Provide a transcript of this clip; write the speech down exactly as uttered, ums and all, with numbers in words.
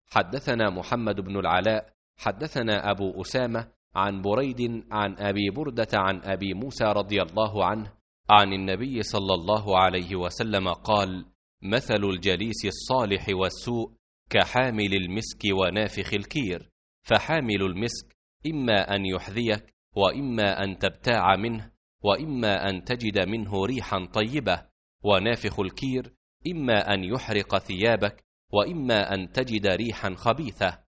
حدثنا محمد بن العلاء حدثنا أبو أسامة عن بريد عن أبي بردة عن أبي موسى رضي الله عنه عن النبي صلى الله عليه وسلم قال: مثل الجليس الصالح والسوء كحامل المسك ونافخ الكير، فحامل المسك إما أن يحذيك وإما أن تبتاع منه وإما أن تجد منه ريحا طيبة، ونافخ الكير إما أن يحرق ثيابك وإما أن تجد ريحا خبيثة.